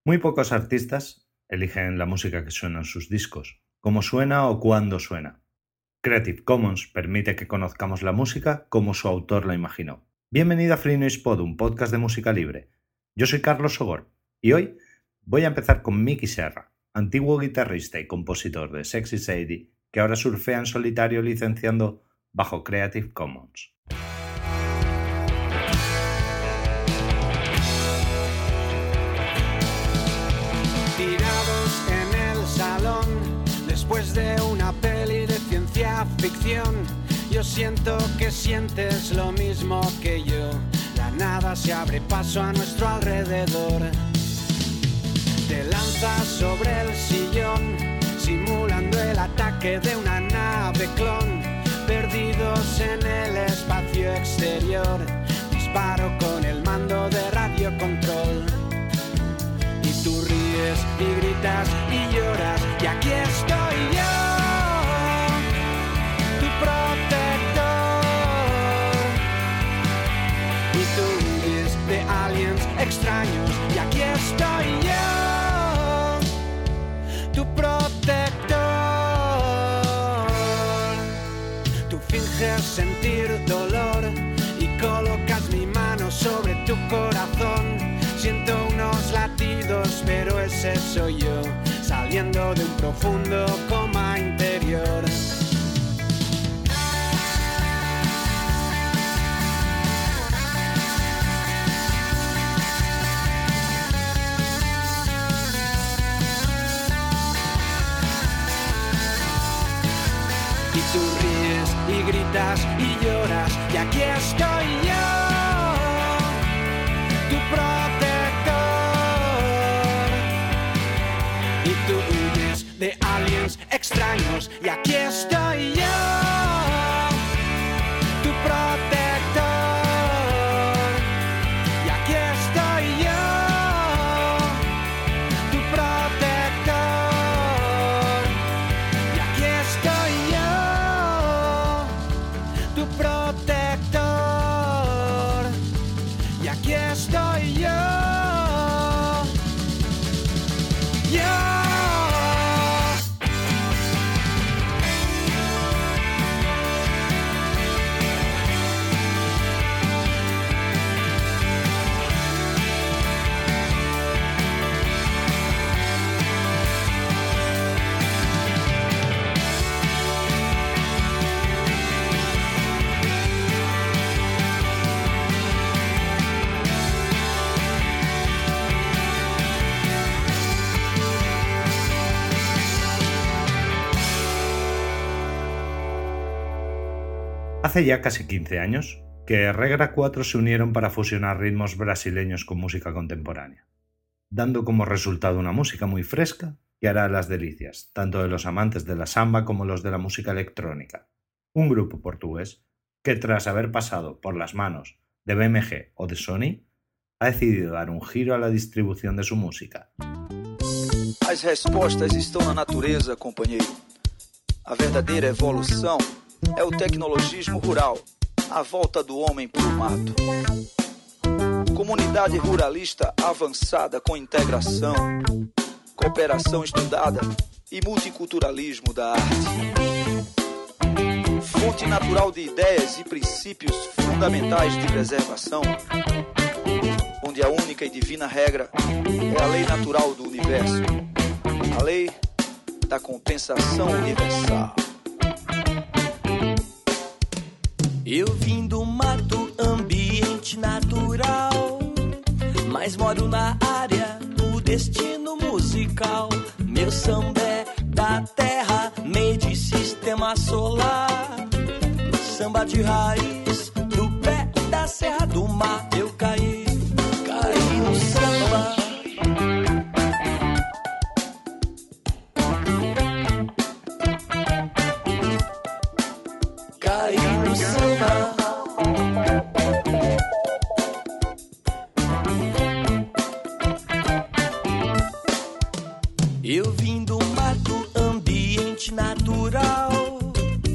Muy pocos artistas eligen la música que suena en sus discos, cómo suena o cuándo suena. Creative Commons permite que conozcamos la música como su autor la imaginó. Bienvenido a Free Noise Pod, un podcast de música libre. Yo soy Carlos Sogor y hoy voy a empezar con Miki Serra, antiguo guitarrista y compositor de Sexy Sadie, que ahora surfea en solitario licenciando bajo Creative Commons. Tirados en el salón, después de una peli de ciencia ficción, yo siento que sientes lo mismo que yo. La nada se abre paso a nuestro alrededor. Te lanzas sobre el sillón, simulando el ataque de una nave clon. Perdidos en el espacio exterior, disparo con el mando de radiocontrol. Y tú ríes y gritas y lloras, y aquí estoy yo, tu protector. Y tú huyes de aliens extraños, y aquí estoy yo, tu protector. Tú finges sentir dolor y colocas mi mano sobre tu corazón. Siento unos latidos, pero ese soy yo, saliendo de un profundo coma interior. Y tú ríes y gritas y lloras, y aquí estoy yo, tu protector. Y tú huyes de aliens extraños, y aquí estoy yo, tu protector. Y aquí estoy yo, tu protector. Y aquí estoy yo, tu protector. Y aquí estoy yo. Hace ya casi 15 años que Regra 4 se unieron para fusionar ritmos brasileños con música contemporánea, dando como resultado una música muy fresca que hará las delicias, tanto de los amantes de la samba como los de la música electrónica. Un grupo portugués que, tras haber pasado por las manos de BMG o de Sony, ha decidido dar un giro a la distribución de su música. As respostas estão na natureza, companheiro. A verdadeira evolução é o tecnologismo rural, a volta do homem para o mato. Comunidade ruralista avançada com integração, cooperação estudada e multiculturalismo da arte. Fonte natural de ideias e princípios fundamentais de preservação, onde a única e divina regra é a lei natural do universo, a lei da compensação universal. Eu vim do mato, ambiente natural, mas moro na área do destino musical. Meu samba é da terra, meio de sistema solar. Samba de raiz, do pé da serra do mar. Eu caí no samba. Eu vim do mato, ambiente natural,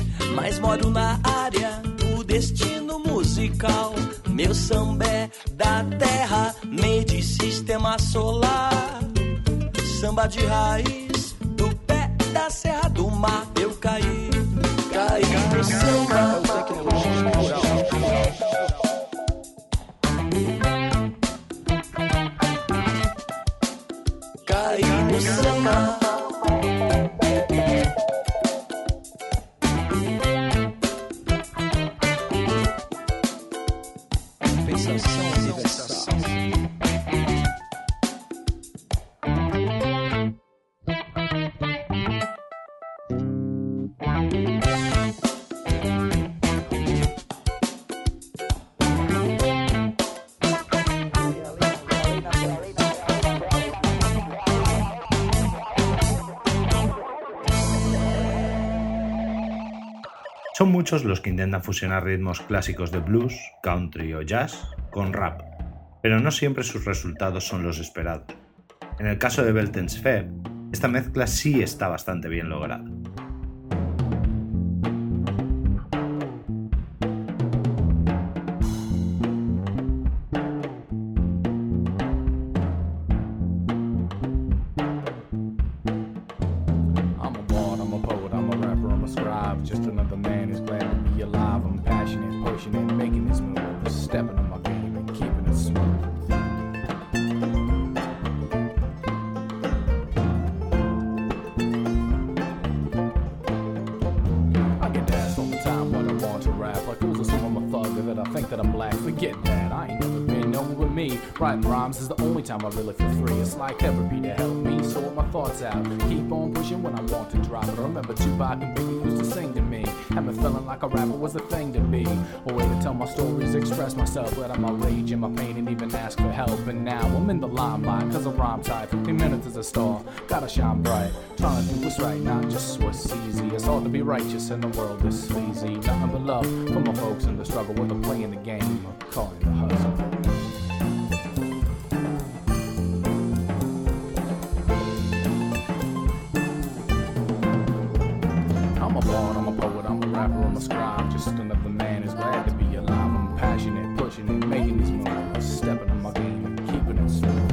moro na área do destino musical. Meu samba é da samba de raiz, do pé da serra do mar eu caí no samba. Tecnologia cultural. Caí no samba. Pensação universal. Son muchos los que intentan fusionar ritmos clásicos de blues, country o jazz con rap, pero no siempre sus resultados son los esperados. En el caso de Beltens Feb, esta mezcla sí está bastante bien lograda. Just another man who's glad to be alive. I'm passionate, pushing it, making this move, stepping on my game and keeping it smooth. I get asked all the time when I want to rap, like who's some of my thug that I think that I'm black. Forget that, I ain't never been nowhere with me. Writing rhymes is the only time I really feel free. It's like therapy to help me sort my thoughts out. Keep on pushing when I want to drop it. I remember Tupac and Biggie used to sing to me. Had me feeling like a rapper was the thing to be. A way to tell my stories, express myself, let out my rage and my pain and even ask for help. And now I'm in the limelight cause I rhyme tight. 15 minutes as a star, gotta shine bright. Trying to do what's right, not just what's easy. It's hard to be righteous in the world that's sleazy. Nothing but love for my folks in the struggle with the playing the game, calling the hustle. I'm a bard, I'm a poet, I'm a rapper, I'm a scribe. Just another man who's glad to be alive. I'm passionate, pushing it, making these moves, stepping on my game and keeping it smooth.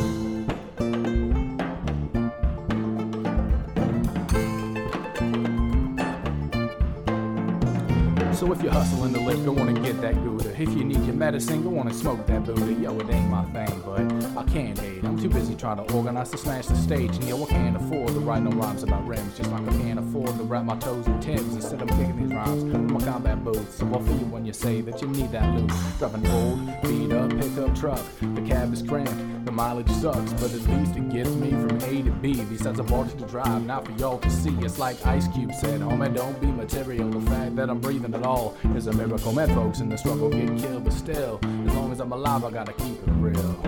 So if you're hustling to live, go on and get that Gouda. If you need your medicine, go on and smoke that Buddha. Yo, it ain't my thing, but I can't hate. I'm too busy trying to organize to smash the stage. And yo, I can't afford to write no rhymes about rims. Just like I can't afford to wrap my toes in Timbs. Instead I'm kicking these rhymes with my combat boots. So I'll feel you when you say that you need that loot. Driving old, beat up, pickup truck. The cab is cramped, the mileage sucks, but at least it gets me from A to B. Besides a bar to drive, not for y'all to see. It's like Ice Cube said, homie, don't be material. The fact that I'm breathing at all is a miracle. Mad folks in the struggle get killed, but still, as long as I'm alive, I gotta keep it real.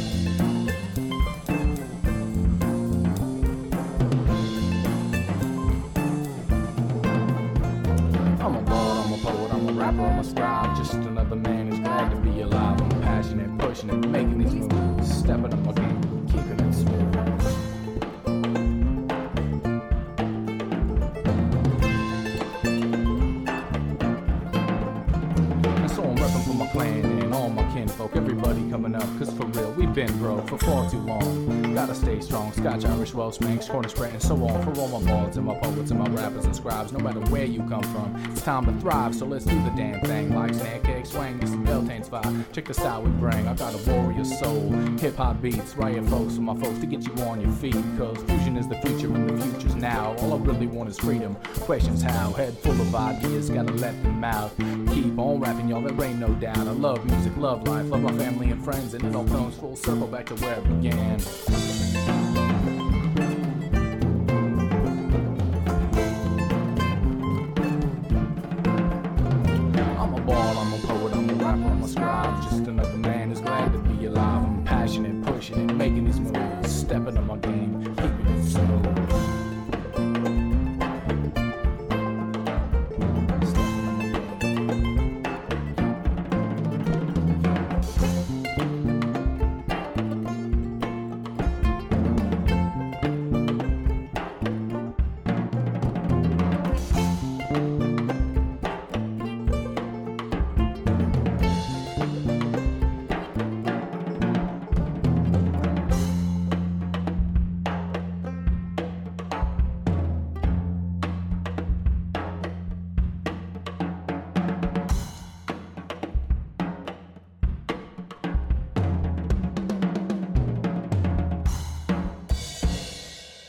I'm a bard, I'm a poet, I'm a rapper, I'm a scribe. Just another man who's glad to be alive. I'm passionate, pushing it, making these moves, stepping up my game, keeping it smooth. And all my kinfolk, everybody coming up, cause for real, we've been broke for far too long. Gotta stay strong, Scotch, Irish, Welsh, Manx, Cornish, spread, and so on. For all my bards and my poets and my rappers and scribes, no matter where you come from, it's time to thrive, so let's do the damn thing. Like snare cake, swing, this is Beltane's vibe. Check the style we bring, I got a warrior soul. Hip-hop beats, riot folks for my folks to get you on your feet. Cause fusion is the future and the future's now. All I really want is freedom, questions how. Head full of ideas, gotta let them out. Keep on rapping, y'all, there ain't no doubt. I love music, love life, love my family and friends, and it all comes full circle back to where it began. I'm a bard, I'm a poet, I'm a rapper, I'm a scribe. Just another man who's glad to be alive. I'm passionate, pushing it, making these moves, stepping on my game, keeping it smooth.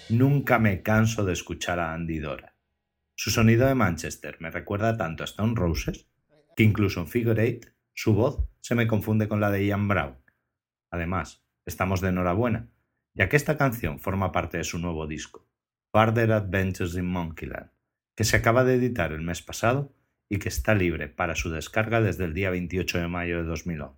Nunca me canso de escuchar a Andy Dora. Su sonido de Manchester me recuerda tanto a Stone Roses que incluso en Figure Eight su voz se me confunde con la de Ian Brown. Además, estamos de enhorabuena, ya que esta canción forma parte de su nuevo disco, Further Adventures in Monkeyland, que se acaba de editar el mes pasado y que está libre para su descarga desde el día 28 de mayo de 2011.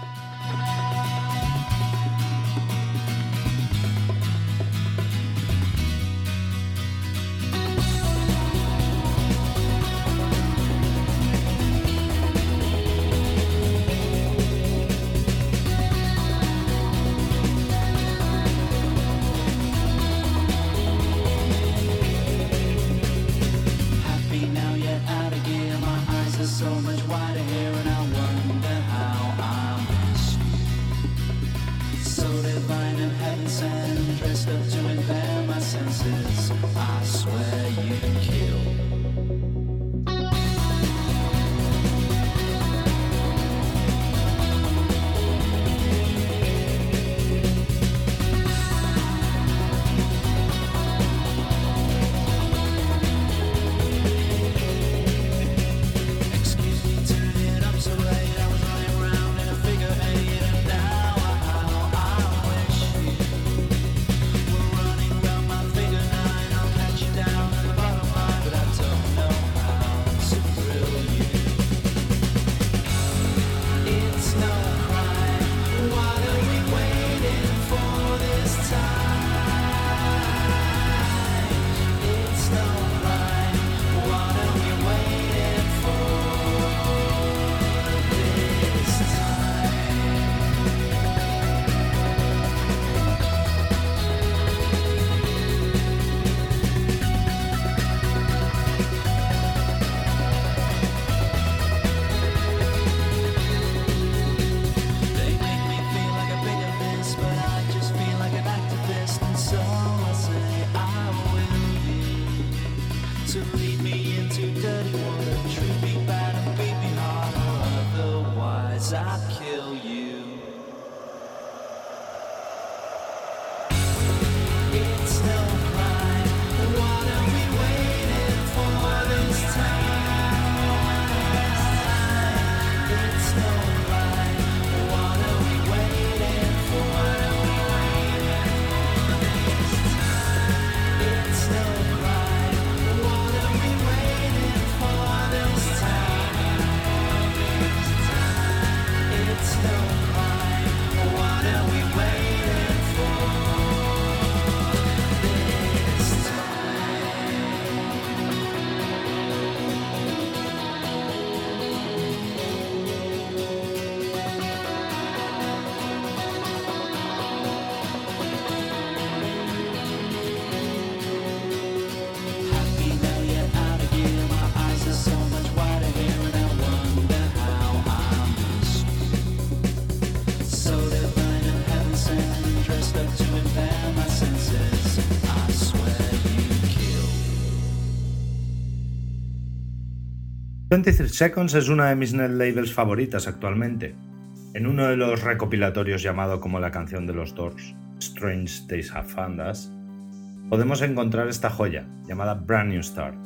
...23 Seconds es una de mis net labels favoritas actualmente. En uno de los recopilatorios llamado como la canción de los Doors, Strange Days Have Found Us, podemos encontrar esta joya llamada Brand New Start.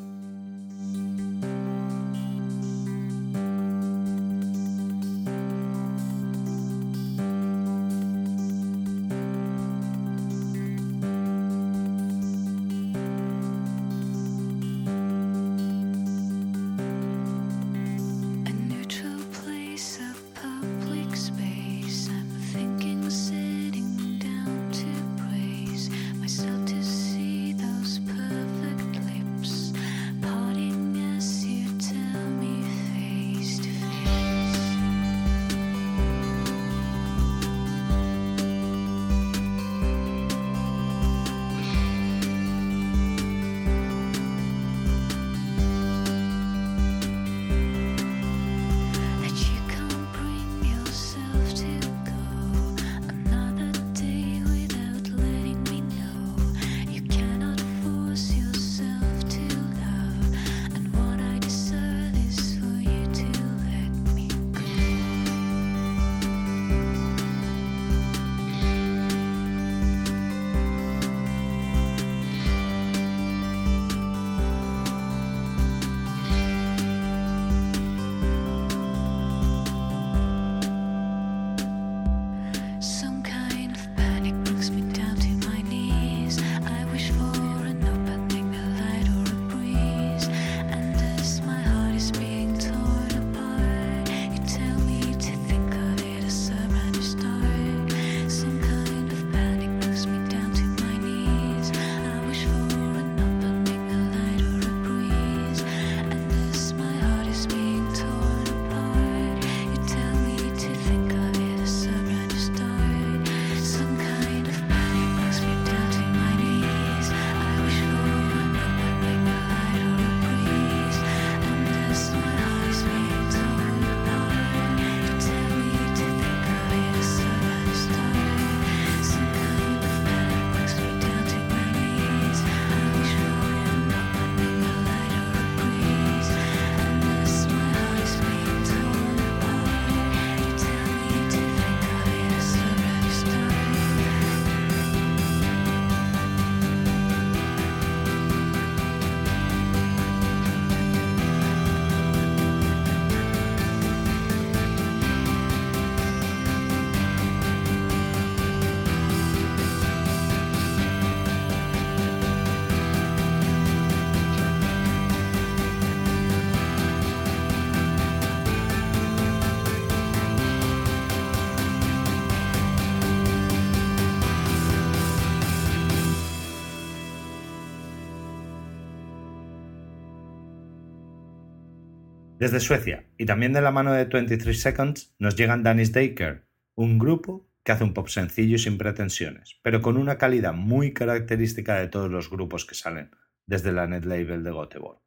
Desde Suecia, y también de la mano de 23 Seconds, nos llegan Dennis Daker, un grupo que hace un pop sencillo y sin pretensiones, pero con una calidad muy característica de todos los grupos que salen desde la net label de Göteborg.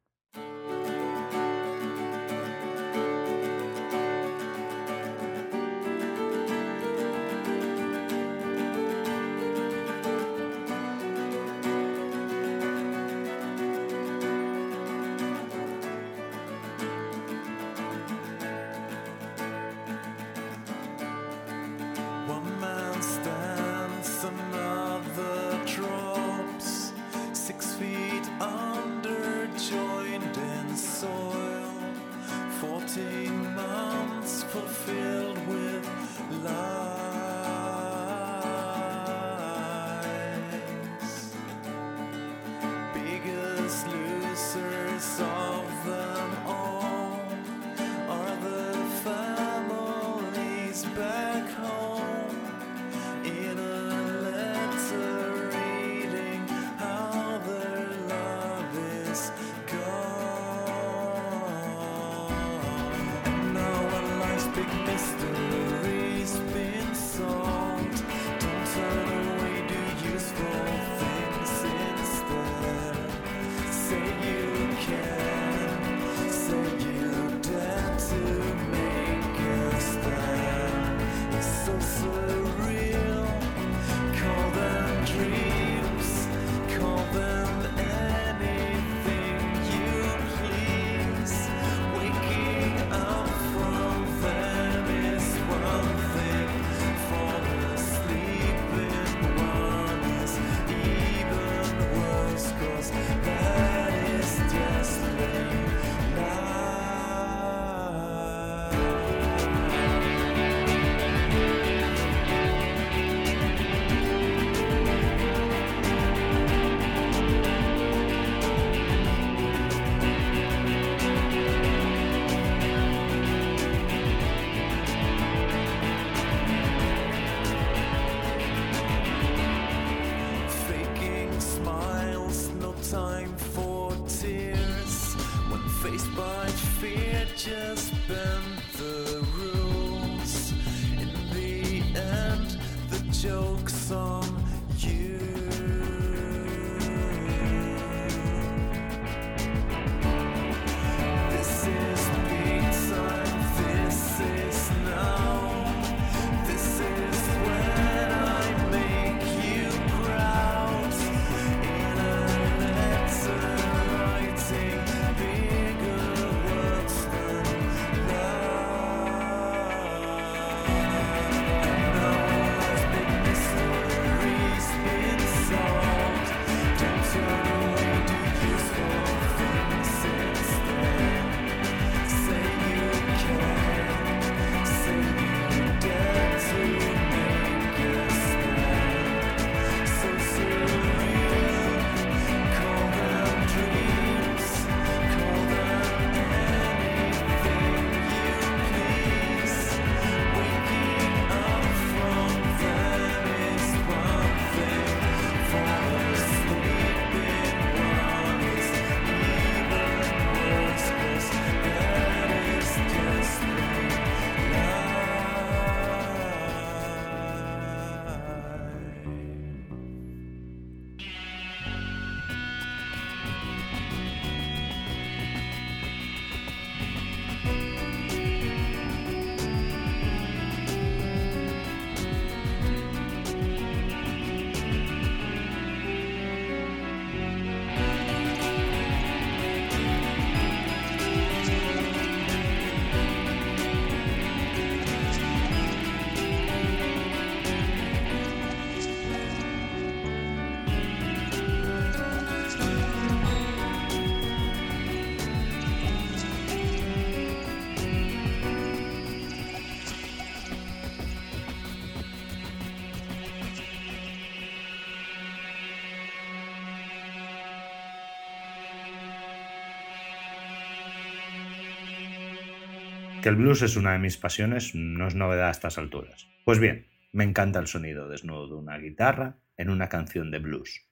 Que el blues es una de mis pasiones no es novedad a estas alturas. Pues bien, me encanta el sonido desnudo de una guitarra en una canción de blues.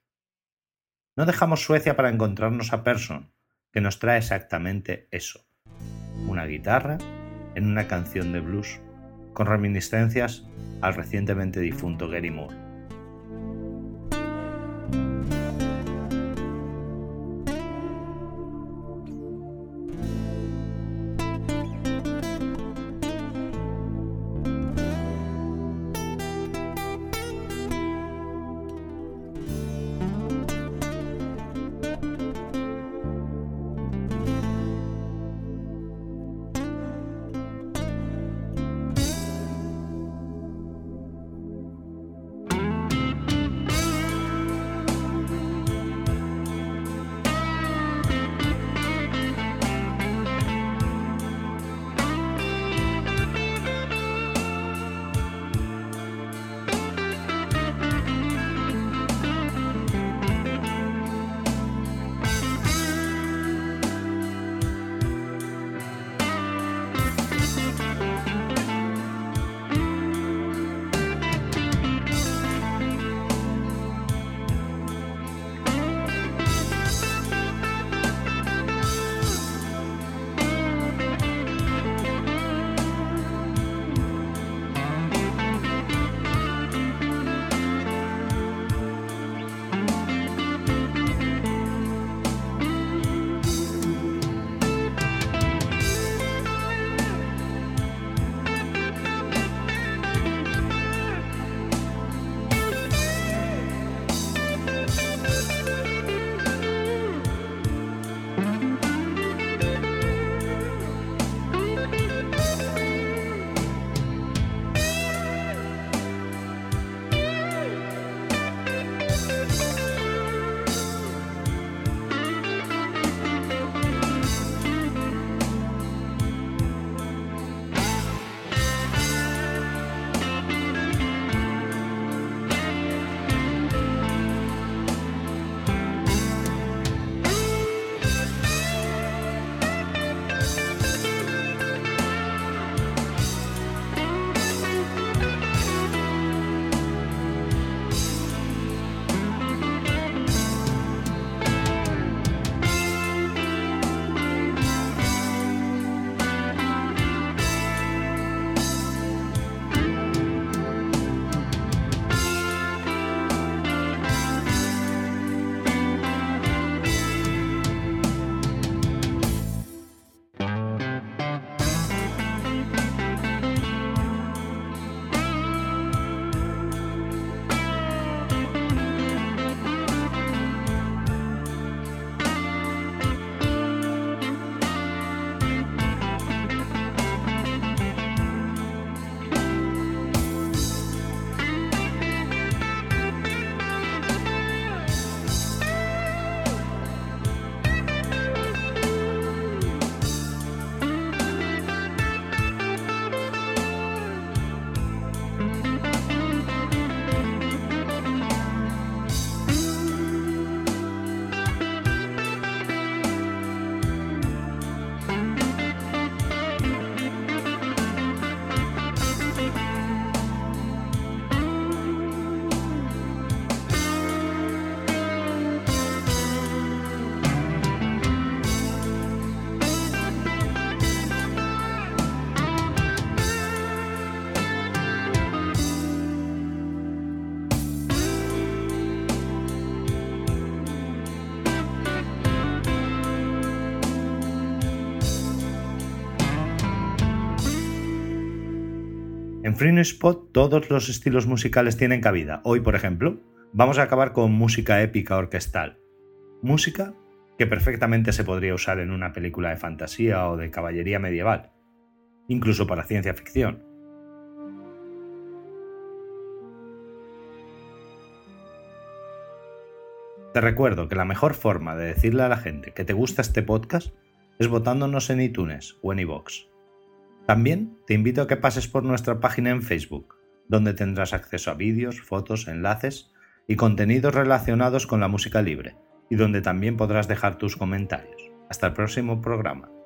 No dejamos Suecia para encontrarnos a Persson, que nos trae exactamente eso. una guitarra, en una canción de blues, con reminiscencias al recientemente difunto Gary Moore. En Free New Spot todos los estilos musicales tienen cabida. Hoy, por ejemplo, vamos a acabar con música épica orquestal. Música que perfectamente se podría usar en una película de fantasía o de caballería medieval, incluso para ciencia ficción. Te recuerdo que la mejor forma de decirle a la gente que te gusta este podcast es votándonos en iTunes o en iVoox. También te invito a que pases por nuestra página en Facebook, donde tendrás acceso a vídeos, fotos, enlaces y contenidos relacionados con la música libre, y donde también podrás dejar tus comentarios. Hasta el próximo programa.